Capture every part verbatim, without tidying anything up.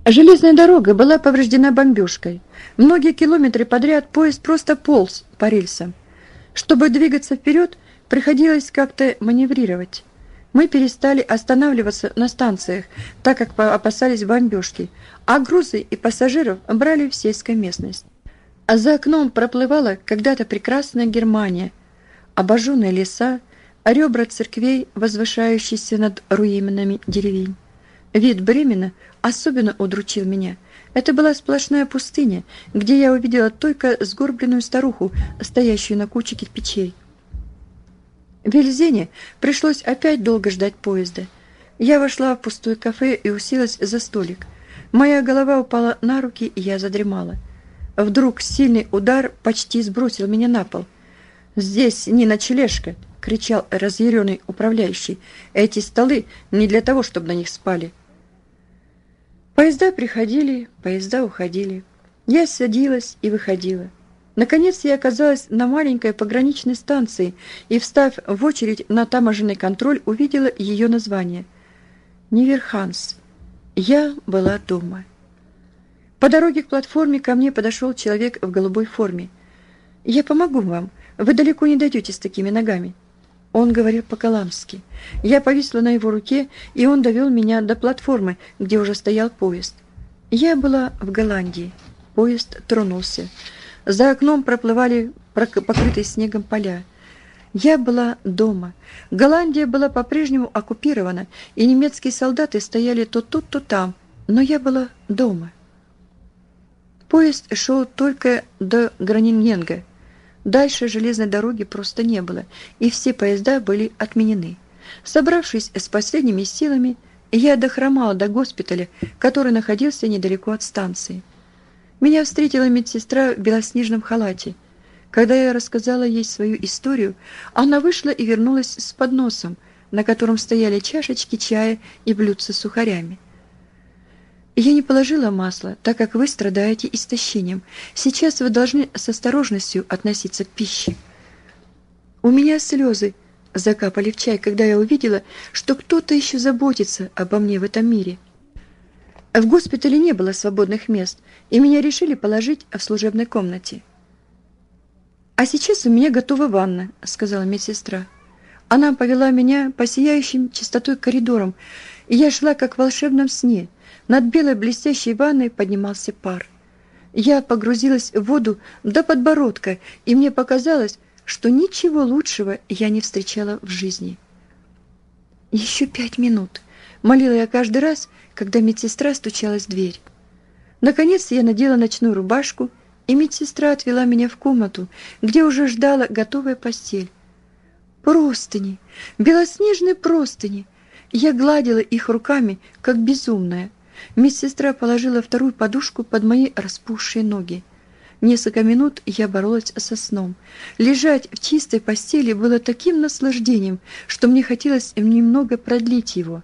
Железная дорога была повреждена бомбежкой. Многие километры подряд поезд просто полз по рельсам. Чтобы двигаться вперед, приходилось как-то маневрировать. Мы перестали останавливаться на станциях, так как опасались бомбежки, а грузы и пассажиров брали в сельской местность. А за окном проплывала когда-то прекрасная Германия, обожженные леса, ребра церквей, возвышающиеся над руинами деревень. Вид Бремена особенно удручил меня. Это была сплошная пустыня, где я увидела только сгорбленную старуху, стоящую на куче кирпичей. В Вельзене пришлось опять долго ждать поезда. Я вошла в пустое кафе и уселась за столик. Моя голова упала на руки, и я задремала. Вдруг сильный удар почти сбросил меня на пол. «Здесь не ночлежка!» — кричал разъяренный управляющий. «Эти столы не для того, чтобы на них спали». Поезда приходили, поезда уходили. Я садилась и выходила. Наконец я оказалась на маленькой пограничной станции и, встав в очередь на таможенный контроль, увидела ее название. Ниверханс. Я была дома. По дороге к платформе ко мне подошел человек в голубой форме. «Я помогу вам. Вы далеко не дойдете с такими ногами». Он говорил по-каламски. Я повисла на его руке, и он довел меня до платформы, где уже стоял поезд. Я была в Голландии. Поезд тронулся. За окном проплывали покрытые снегом поля. Я была дома. Голландия была по-прежнему оккупирована, и немецкие солдаты стояли то тут, то там, но я была дома. Поезд шел только до Гронинген. Дальше железной дороги просто не было, и все поезда были отменены. Собравшись с последними силами, я дохромала до госпиталя, который находился недалеко от станции. Меня встретила медсестра в белоснежном халате. Когда я рассказала ей свою историю, она вышла и вернулась с подносом, на котором стояли чашечки чая и блюдца с сухарями. Я не положила масла, так как вы страдаете истощением. Сейчас вы должны с осторожностью относиться к пище. У меня слезы закапали в чай, когда я увидела, что кто-то еще заботится обо мне в этом мире. В госпитале не было свободных мест, и меня решили положить в служебной комнате. «А сейчас у меня готова ванна», — сказала медсестра. Она повела меня по сияющим чистотой коридорам, и я шла, как в волшебном сне. Над белой блестящей ванной поднимался пар. Я погрузилась в воду до подбородка, и мне показалось, что ничего лучшего я не встречала в жизни. «Еще пять минут», — молила я каждый раз, когда медсестра стучалась в дверь. Наконец я надела ночную рубашку, и медсестра отвела меня в комнату, где уже ждала готовая постель. Простыни, белоснежные простыни. Я гладила их руками, как безумная. Медсестра положила вторую подушку под мои распухшие ноги. Несколько минут я боролась со сном. Лежать в чистой постели было таким наслаждением, что мне хотелось немного продлить его.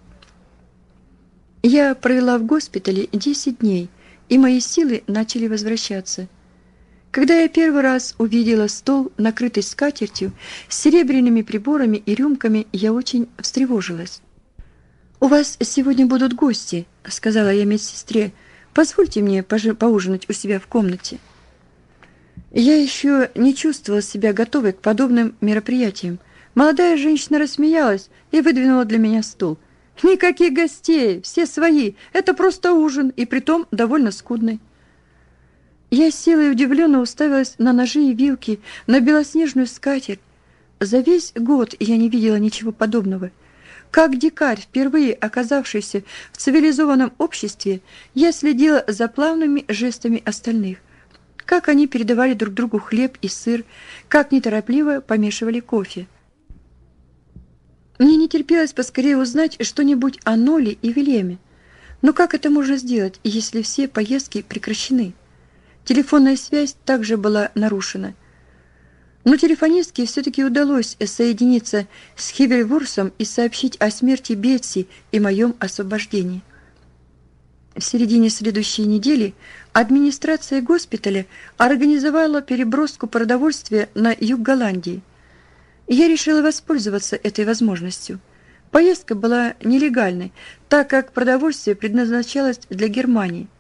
Я провела в госпитале десять дней, и мои силы начали возвращаться. Когда я первый раз увидела стол, накрытый скатертью, с серебряными приборами и рюмками, я очень встревожилась. «У вас сегодня будут гости», — сказала я медсестре. «Позвольте мне поужинать у себя в комнате». Я еще не чувствовала себя готовой к подобным мероприятиям. Молодая женщина рассмеялась и выдвинула для меня стул. «Никаких гостей, все свои. Это просто ужин, и притом довольно скудный». Я села и удивленно уставилась на ножи и вилки, на белоснежную скатерть. За весь год я не видела ничего подобного. Как дикарь, впервые оказавшийся в цивилизованном обществе, я следила за плавными жестами остальных. Как они передавали друг другу хлеб и сыр, как неторопливо помешивали кофе. Мне не терпелось поскорее узнать что-нибудь о Ноле и Вильяме. Но как это можно сделать, если все поездки прекращены? Телефонная связь также была нарушена. Но телефонистке все-таки удалось соединиться с Хивельвурсом и сообщить о смерти Бетси и моем освобождении. В середине следующей недели администрация госпиталя организовала переброску продовольствия на юг Голландии. Я решила воспользоваться этой возможностью. Поездка была нелегальной, так как продовольствие предназначалось для Германии.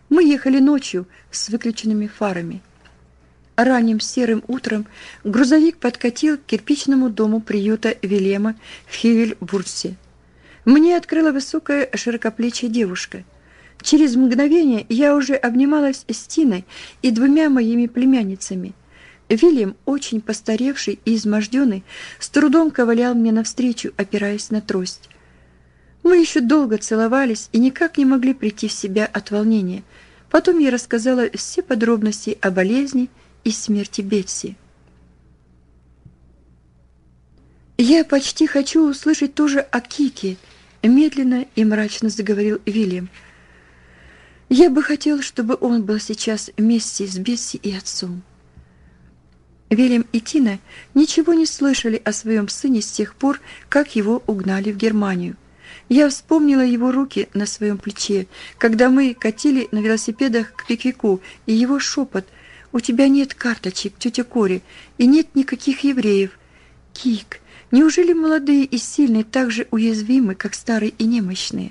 Мы ехали ночью с выключенными фарами. Ранним серым утром грузовик подкатил к кирпичному дому приюта Вильяма в Хевельбурсе. Мне открыла высокая широкоплечья девушка. Через мгновение я уже обнималась с Тиной и двумя моими племянницами. Вильям, очень постаревший и изможденный, с трудом ковылял мне навстречу, опираясь на трость. Мы еще долго целовались и никак не могли прийти в себя от волнения. Потом я рассказала все подробности о болезни и смерти Бетси. «Я почти хочу услышать тоже о Кике», — медленно и мрачно заговорил Вильям. «Я бы хотел, чтобы он был сейчас вместе с Бетси и отцом». Вильям и Тина ничего не слышали о своем сыне с тех пор, как его угнали в Германию. Я вспомнила его руки на своем плече, когда мы катили на велосипедах к Пиквику, и его шепот: «У тебя нет карточек, тетя Кори, и нет никаких евреев. Кик, неужели молодые и сильные так же уязвимы, как старые и немощные?»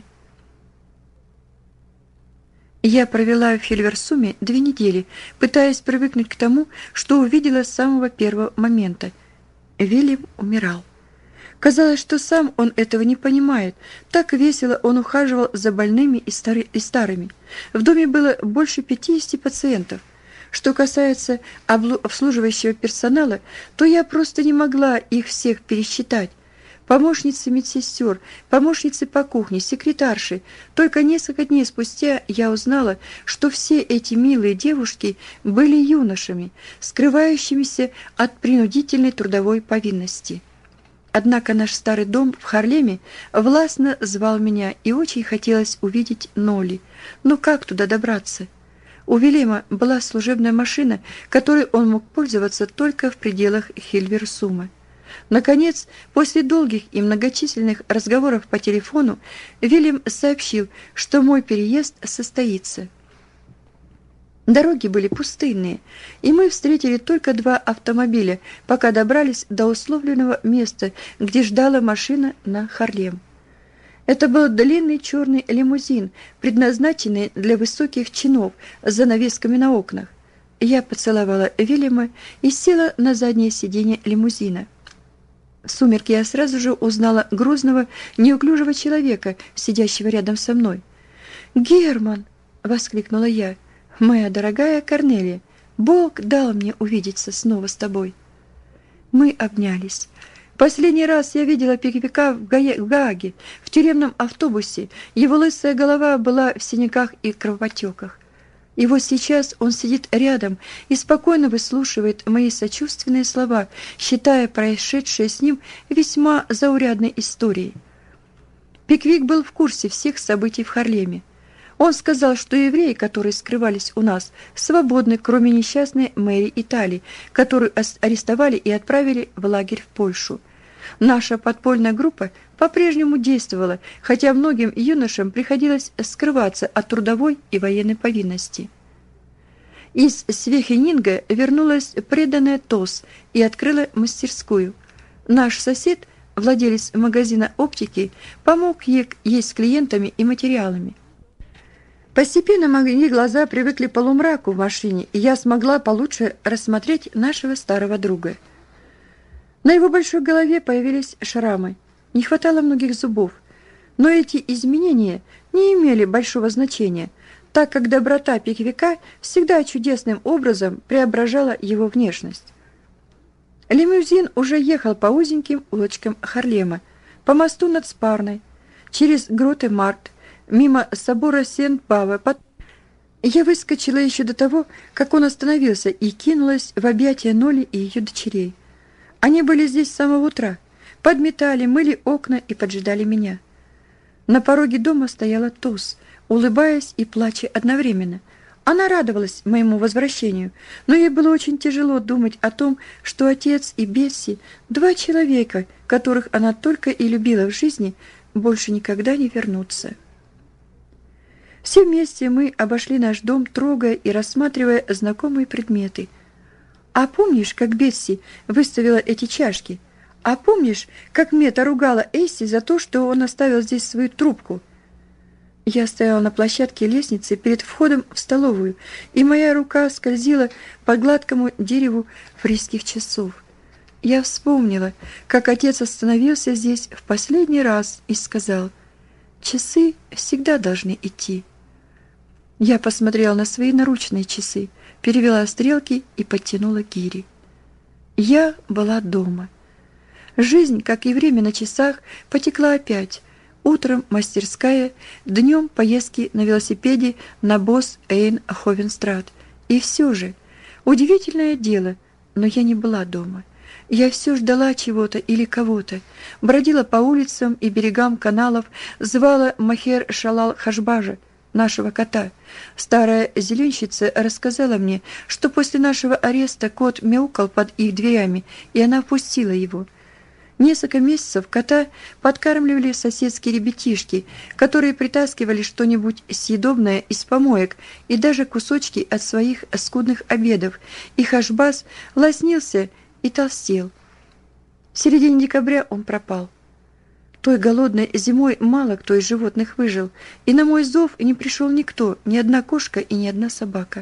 Я провела в Хильверсуме две недели, пытаясь привыкнуть к тому, что увидела с самого первого момента. Вильям умирал. Казалось, что сам он этого не понимает. Так весело он ухаживал за больными и, стари, и старыми. В доме было больше пятидесяти пациентов. Что касается обслуживающего персонала, то я просто не могла их всех пересчитать. Помощницы медсестер, помощницы по кухне, секретарши. Только несколько дней спустя я узнала, что все эти милые девушки были юношами, скрывающимися от принудительной трудовой повинности. Однако наш старый дом в Харлеме властно звал меня, и очень хотелось увидеть Нолли. Но как туда добраться? У Вильяма была служебная машина, которой он мог пользоваться только в пределах Хильверсума. Наконец, после долгих и многочисленных разговоров по телефону, Вильям сообщил, что мой переезд состоится. Дороги были пустынные, и мы встретили только два автомобиля, пока добрались до условленного места, где ждала машина на Харлем. Это был длинный черный лимузин, предназначенный для высоких чинов с занавесками на окнах. Я поцеловала Вильяма и села на заднее сиденье лимузина. В сумерки я сразу же узнала грузного, неуклюжего человека, сидящего рядом со мной. «Герман!» — воскликнула я. «Моя дорогая Корнелия, Бог дал мне увидеться снова с тобой». Мы обнялись. Последний раз я видела Пиквика в Гааге, в тюремном автобусе. Его лысая голова была в синяках и кровоподтеках. И вот сейчас он сидит рядом и спокойно выслушивает мои сочувственные слова, считая происшедшее с ним весьма заурядной историей. Пиквик был в курсе всех событий в Харлеме. Он сказал, что евреи, которые скрывались у нас, свободны, кроме несчастной Мэри Итали, которую арестовали и отправили в лагерь в Польшу. Наша подпольная группа по-прежнему действовала, хотя многим юношам приходилось скрываться от трудовой и военной повинности. Из Свехенинга вернулась преданная Тос и открыла мастерскую. Наш сосед, владелец магазина оптики, помог ей с клиентами и материалами. Постепенно мои глаза привыкли к полумраку в машине, и я смогла получше рассмотреть нашего старого друга. На его большой голове появились шрамы. Не хватало многих зубов. Но эти изменения не имели большого значения, так как доброта Пиквика всегда чудесным образом преображала его внешность. Лимузин уже ехал по узеньким улочкам Харлема, по мосту над Спарной, через Гроте-Маркт, мимо собора Сент-Бава. Я выскочила еще до того, как он остановился, и кинулась в объятия Ноли и ее дочерей. Они были здесь с самого утра, подметали, мыли окна и поджидали меня. На пороге дома стояла Тос, улыбаясь и плача одновременно. Она радовалась моему возвращению, но ей было очень тяжело думать о том, что отец и Бетси, два человека, которых она только и любила в жизни, больше никогда не вернутся. Все вместе мы обошли наш дом, трогая и рассматривая знакомые предметы. «А помнишь, как Бетси выставила эти чашки? А помнишь, как Мета ругала Эйси за то, что он оставил здесь свою трубку?» Я стояла на площадке лестницы перед входом в столовую, и моя рука скользила по гладкому дереву фрисских часов. Я вспомнила, как отец остановился здесь в последний раз и сказал: «Часы всегда должны идти». Я посмотрела на свои наручные часы, перевела стрелки и подтянула гири. Я была дома. Жизнь, как и время на часах, потекла опять. Утром мастерская, днем поездки на велосипеде на Босс Эйн Ховенстрат. И все же, удивительное дело, но я не была дома. Я все ждала чего-то или кого-то, бродила по улицам и берегам каналов, звала Махер Шалал Хашбажа, нашего кота. Старая зеленщица рассказала мне, что после нашего ареста кот мяукал под их дверями, и она впустила его. Несколько месяцев кота подкармливали соседские ребятишки, которые притаскивали что-нибудь съедобное из помоек и даже кусочки от своих скудных обедов, и Хашбаз лоснился и толстел. В середине декабря он пропал. Той голодной зимой мало кто из животных выжил, и на мой зов не пришел никто, ни одна кошка и ни одна собака.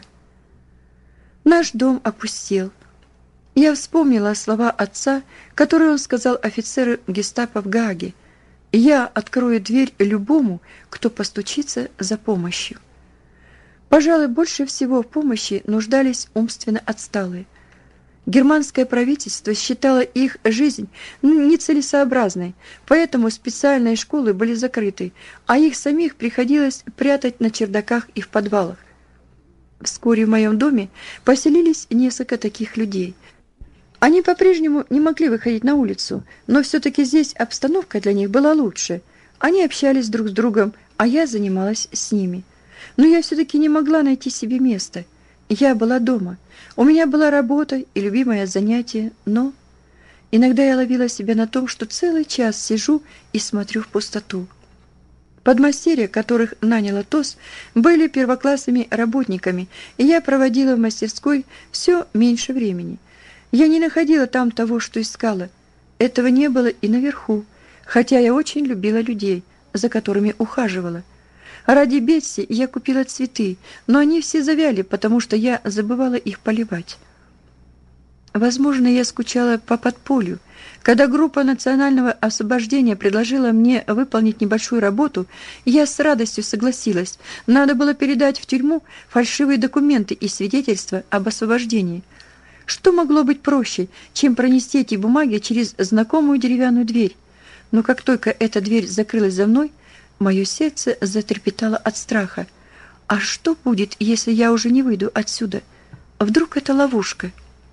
Наш дом опустел. Я вспомнила слова отца, которые он сказал офицеру гестапо в Гааге: «Я открою дверь любому, кто постучится за помощью». Пожалуй, больше всего в помощи нуждались умственно отсталые. Германское правительство считало их жизнь нецелесообразной, поэтому специальные школы были закрыты, а их самих приходилось прятать на чердаках и в подвалах. Вскоре в моем доме поселились несколько таких людей. Они по-прежнему не могли выходить на улицу, но все-таки здесь обстановка для них была лучше. Они общались друг с другом, а я занималась с ними. Но я все-таки не могла найти себе места. Я была дома. У меня была работа и любимое занятие, но... Иногда я ловила себя на том, что целый час сижу и смотрю в пустоту. Подмастерья, которых наняла ТОС, были первоклассными работниками, и я проводила в мастерской все меньше времени. Я не находила там того, что искала. Этого не было и наверху, хотя я очень любила людей, за которыми ухаживала. Ради Бетси я купила цветы, но они все завяли, потому что я забывала их поливать. Возможно, я скучала по подполью. Когда группа национального освобождения предложила мне выполнить небольшую работу, я с радостью согласилась. Надо было передать в тюрьму фальшивые документы и свидетельства об освобождении. Что могло быть проще, чем пронести эти бумаги через знакомую деревянную дверь? Но как только эта дверь закрылась за мной, мое сердце затрепетало от страха. А что будет, если я уже не выйду отсюда? Вдруг это ловушка?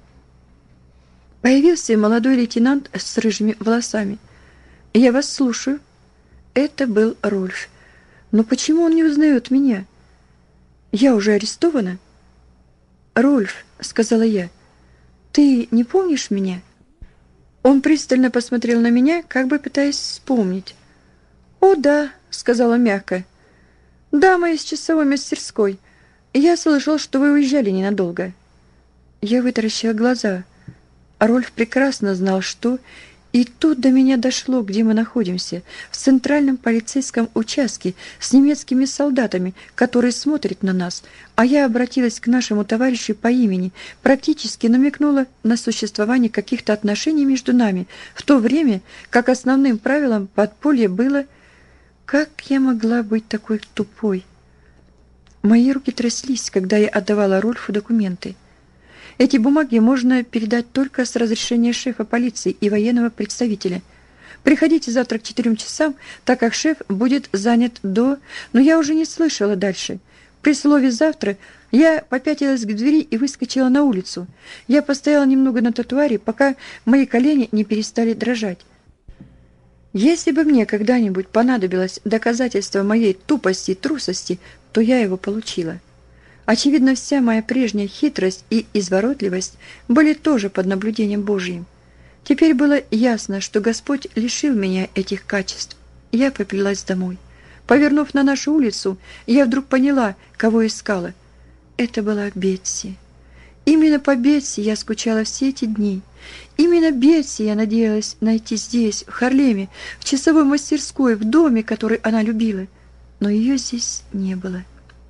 Появился молодой лейтенант с рыжими волосами. «Я вас слушаю». Это был Рольф. «Но почему он не узнает меня? Я уже арестована?» «Рольф», — сказала я, — «ты не помнишь меня?» Он пристально посмотрел на меня, как бы пытаясь вспомнить. «О, да», — сказала мягко. «Дама из часовой мастерской. Я слышал, что вы уезжали ненадолго». Я вытаращила глаза. Рольф прекрасно знал, что... И тут до меня дошло, где мы находимся. В центральном полицейском участке с немецкими солдатами, которые смотрят на нас. А я обратилась к нашему товарищу по имени, практически намекнула на существование каких-то отношений между нами, в то время как основным правилом подполья было... Как я могла быть такой тупой? Мои руки тряслись, когда я отдавала Рольфу документы. Эти бумаги можно передать только с разрешения шефа полиции и военного представителя. Приходите завтра к четырем часам, так как шеф будет занят до... Но я уже не слышала дальше. При слове «завтра» я попятилась к двери и выскочила на улицу. Я постояла немного на тротуаре, пока мои колени не перестали дрожать. Если бы мне когда-нибудь понадобилось доказательство моей тупости и трусости, то я его получила. Очевидно, вся моя прежняя хитрость и изворотливость были тоже под наблюдением Божьим. Теперь было ясно, что Господь лишил меня этих качеств. Я поплелась домой. Повернув на нашу улицу, я вдруг поняла, кого искала. Это была Бетси. Именно по Бетси я скучала все эти дни. Именно Бетси я надеялась найти здесь, в Харлеме, в часовой мастерской, в доме, который она любила. но ее здесь не было.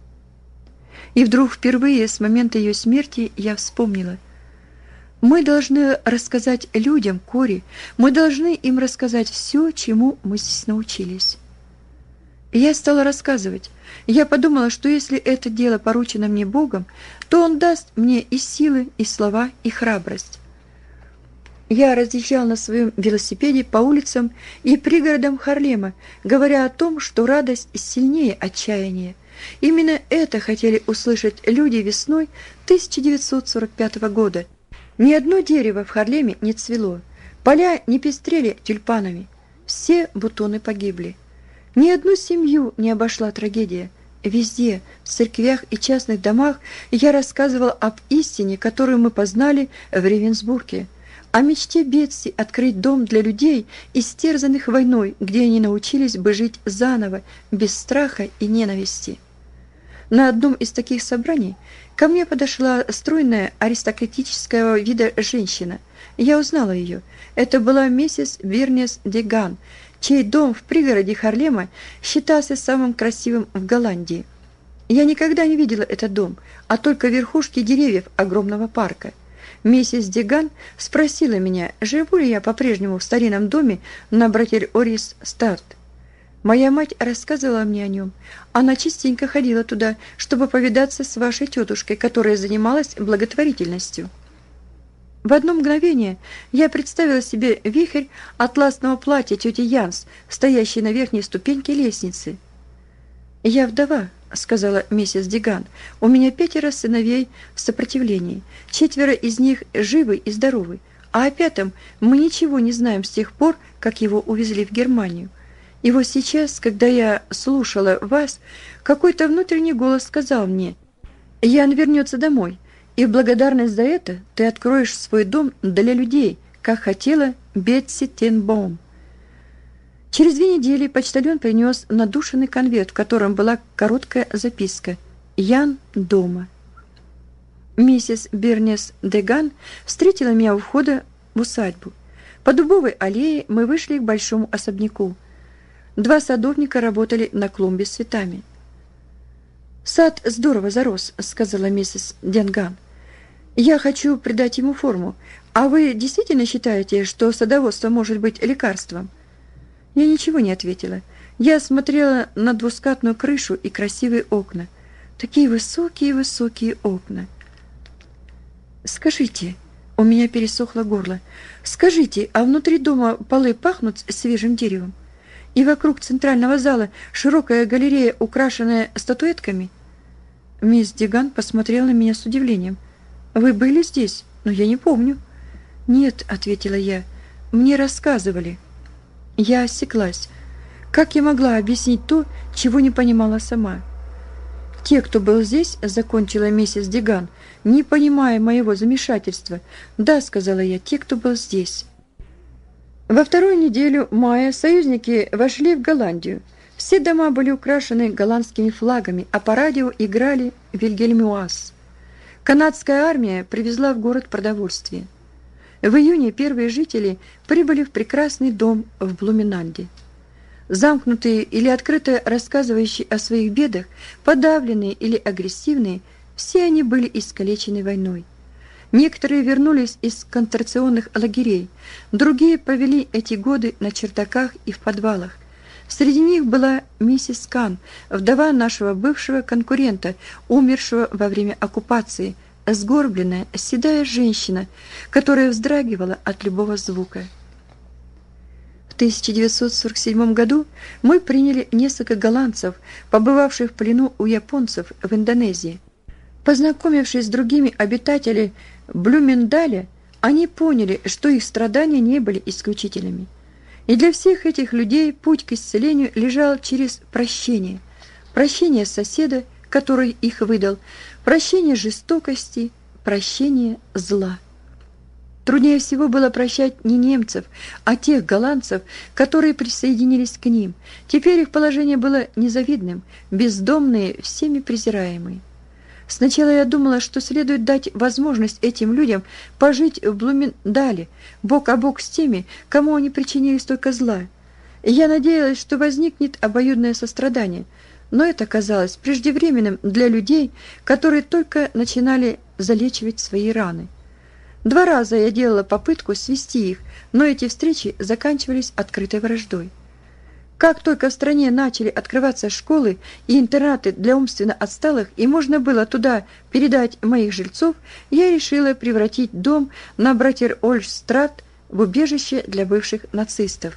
И вдруг впервые с момента ее смерти я вспомнила. Мы должны рассказать людям, Кори, мы должны им рассказать все, чему мы здесь научились. И я стала рассказывать. Я подумала, что если это дело поручено мне Богом, то Он даст мне и силы, и слова, и храбрость. Я разъезжал на своем велосипеде по улицам и пригородам Харлема, говоря о том, что радость сильнее отчаяния. Именно это хотели услышать люди весной тысяча девятьсот сорок пятого года. Ни одно дерево в Харлеме не цвело, поля не пестрели тюльпанами, все бутоны погибли. Ни одну семью не обошла трагедия. Везде, в церквях и частных домах, я рассказывал об истине, которую мы познали в Ревенсбурге, о мечте Бетси открыть дом для людей, истерзанных войной, где они научились бы жить заново, без страха и ненависти. На одном из таких собраний ко мне подошла стройная аристократического вида женщина. Я узнала ее. Это была миссис Бернес де Ган, чей дом в пригороде Харлема считался самым красивым в Голландии. Я никогда не видела этот дом, а только верхушки деревьев огромного парка. Миссис Деган спросила меня, живу ли я по-прежнему в старинном доме на Братель-Орис-Старт. Моя мать рассказывала мне о нем. Она частенько ходила туда, чтобы повидаться с вашей тетушкой, которая занималась благотворительностью. В одно мгновение я представила себе вихрь атласного платья тети Янс, стоящей на верхней ступеньке лестницы. «Я вдова», — сказала миссис Деган. «У меня пятеро сыновей в сопротивлении. Четверо из них живы и здоровы, а о пятом мы ничего не знаем с тех пор, как его увезли в Германию. И вот сейчас, когда я слушала вас, какой-то внутренний голос сказал мне: Ян вернется домой, и в благодарность за это ты откроешь свой дом для людей, как хотела Бетси Тенбоум». Через две недели почтальон принес надушенный конверт, в котором была короткая записка: «Ян дома». Миссис Бернес Деган встретила меня у входа в усадьбу. По дубовой аллее мы вышли к большому особняку. Два садовника работали на клумбе с цветами. «Сад здорово зарос», — сказала миссис Денган. «Я хочу придать ему форму. А вы действительно считаете, что садоводство может быть лекарством?» Я ничего не ответила. Я смотрела на двускатную крышу и красивые окна. Такие высокие-высокие окна. «Скажите», — у меня пересохло горло, «скажите, а внутри дома полы пахнут свежим деревом? И вокруг центрального зала широкая галерея, украшенная статуэтками?» Мисс Деган посмотрела на меня с удивлением. «Вы были здесь? Но я не помню». «Нет», — ответила я, — «мне рассказывали». Я осеклась. Как я могла объяснить то, чего не понимала сама? «Те, кто был здесь», — закончила миссис Деган, не понимая моего замешательства. «Да», — сказала я, — «те, кто был здесь». Во вторую неделю мая союзники вошли в Голландию. Все дома были украшены голландскими флагами, а по радио играли «Вильгельмюас». Канадская армия привезла в город продовольствие. В июне первые жители прибыли в прекрасный дом в Блуменанде. Замкнутые или открыто рассказывающие о своих бедах, подавленные или агрессивные, все они были искалечены войной. Некоторые вернулись из концентрационных лагерей, другие провели эти годы на чердаках и в подвалах. Среди них была миссис Кан, вдова нашего бывшего конкурента, умершего во время оккупации, сгорбленная, седая женщина, которая вздрагивала от любого звука. В тысяча девятьсот сорок седьмом году мы приняли несколько голландцев, побывавших в плену у японцев в Индонезии. Познакомившись с другими обитателями Блюмендаля, они поняли, что их страдания не были исключительными. И для всех этих людей путь к исцелению лежал через прощение. Прощение соседа, который их выдал, прощение жестокости, прощение зла. Труднее всего было прощать не немцев, а тех голландцев, которые присоединились к ним. Теперь их положение было незавидным, бездомные, всеми презираемые. Сначала я думала, что следует дать возможность этим людям пожить в Блумендале, бок о бок с теми, кому они причинили столько зла. И я надеялась, что возникнет обоюдное сострадание. но это казалось преждевременным для людей, которые только начинали залечивать свои раны. Два раза я делала попытку свести их, но эти встречи заканчивались открытой враждой. Как только в стране начали открываться школы и интернаты для умственно отсталых, и можно было туда передать моих жильцов, я решила превратить дом на Братер-Ольштрат в убежище для бывших нацистов.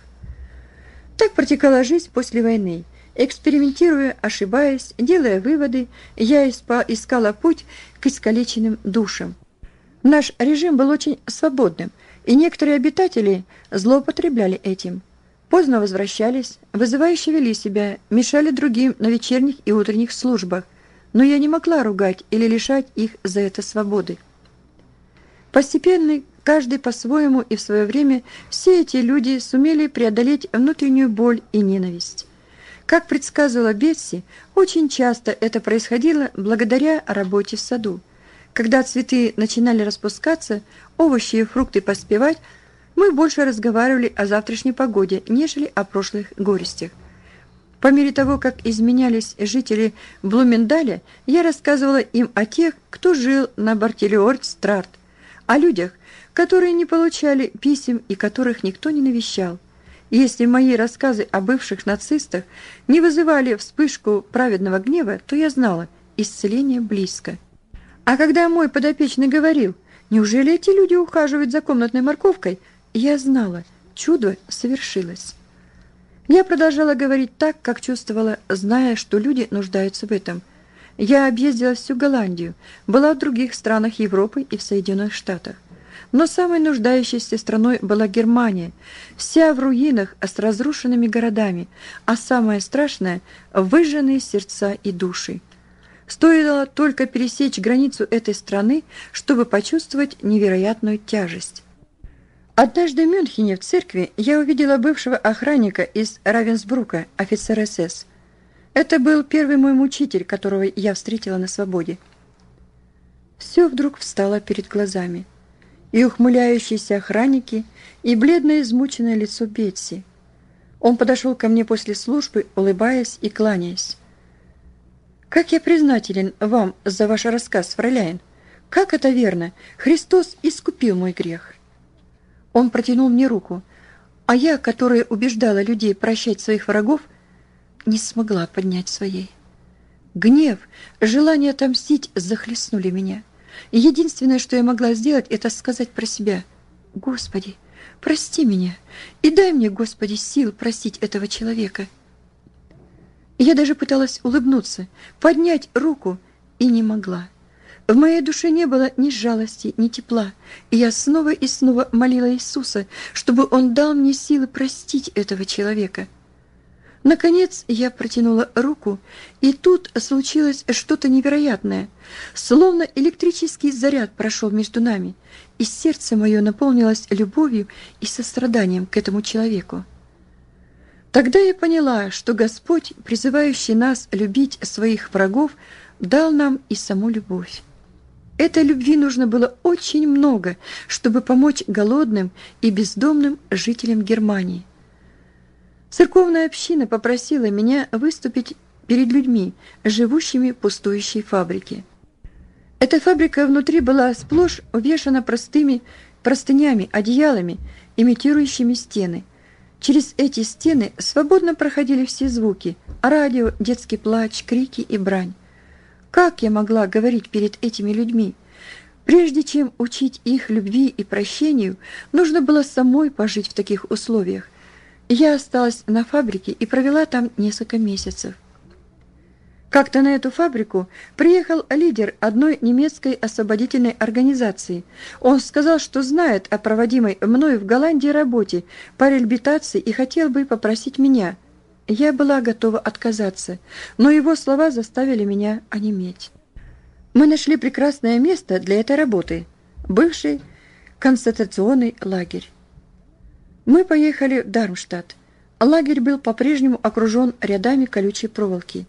Так протекала жизнь после войны. Экспериментируя, ошибаясь, делая выводы, я искала путь к искалеченным душам. Наш режим был очень свободным, и некоторые обитатели злоупотребляли этим. Поздно возвращались, вызывающе вели себя, мешали другим на вечерних и утренних службах, но я не могла ругать или лишать их за это свободы. Постепенно, каждый по-своему и в свое время, все эти люди сумели преодолеть внутреннюю боль и ненависть. Как предсказывала Бетси, очень часто это происходило благодаря работе в саду. Когда цветы начинали распускаться, овощи и фрукты поспевать, мы больше разговаривали о завтрашней погоде, нежели о прошлых горестях. По мере того, как изменялись жители Блумендаля, я рассказывала им о тех, кто жил на Бартелиордстрат, о людях, которые не получали писем и которых никто не навещал. И если мои рассказы о бывших нацистах не вызывали вспышку праведного гнева, то я знала, исцеление близко. А когда мой подопечный говорил: «Неужели эти люди ухаживают за комнатной морковкой?», я знала, чудо совершилось. Я продолжала говорить так, как чувствовала, зная, что люди нуждаются в этом. Я объездила всю Голландию, была в других странах Европы и в Соединенных Штатах. Но самой нуждающейся страной была Германия, вся в руинах с разрушенными городами, а самое страшное – выжженные сердца и души. Стоило только пересечь границу этой страны, чтобы почувствовать невероятную тяжесть. Однажды в Мюнхене в церкви я увидела бывшего охранника из Равенсбрука, офицера эс эс. Это был первый мой мучитель, которого я встретила на свободе. Все вдруг встало перед глазами. И ухмыляющиеся охранники, и бледное измученное лицо Бетси. Он подошел ко мне после службы, улыбаясь и кланяясь. «Как я признателен вам за ваш рассказ, фройляйн! Как это верно! Христос искупил мой грех!» Он протянул мне руку, а я, которая убеждала людей прощать своих врагов, не смогла поднять своей. Гнев, желание отомстить захлестнули меня. И единственное, что я могла сделать, это сказать про себя: «Господи, прости меня, и дай мне, Господи, сил простить этого человека». Я даже пыталась улыбнуться, поднять руку, и не могла. В моей душе не было ни жалости, ни тепла, и я снова и снова молила Иисуса, чтобы Он дал мне силы простить этого человека. Наконец я протянула руку, и тут случилось что-то невероятное. Словно электрический заряд прошел между нами, и сердце мое наполнилось любовью и состраданием к этому человеку. Тогда я поняла, что Господь, призывающий нас любить своих врагов, дал нам и саму любовь. Этой любви нужно было очень много, чтобы помочь голодным и бездомным жителям Германии. Церковная община попросила меня выступить перед людьми, живущими в пустующей фабрике. Эта фабрика внутри была сплошь увешана простыми простынями, одеялами, имитирующими стены. Через эти стены свободно проходили все звуки – радио, детский плач, крики и брань. Как я могла говорить перед этими людьми? Прежде чем учить их любви и прощению, нужно было самой пожить в таких условиях. Я осталась на фабрике и провела там несколько месяцев. Как-то на эту фабрику приехал лидер одной немецкой освободительной организации. Он сказал, что знает о проводимой мною в Голландии работе по реабилитации и хотел бы попросить меня. Я была готова отказаться, но его слова заставили меня онеметь. Мы нашли прекрасное место для этой работы – бывший концентрационный лагерь. Мы поехали в Дармштадт. Лагерь был по-прежнему окружен рядами колючей проволоки.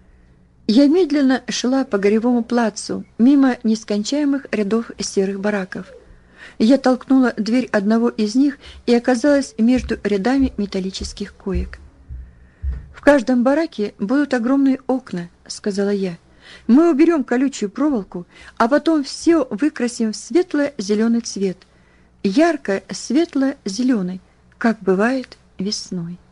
Я медленно шла по Горевому плацу, мимо нескончаемых рядов серых бараков. Я толкнула дверь одного из них и оказалась между рядами металлических коек. «В каждом бараке будут огромные окна», — сказала я. «Мы уберем колючую проволоку, а потом все выкрасим в светло-зеленый цвет. Ярко светло-зеленый, как бывает весной».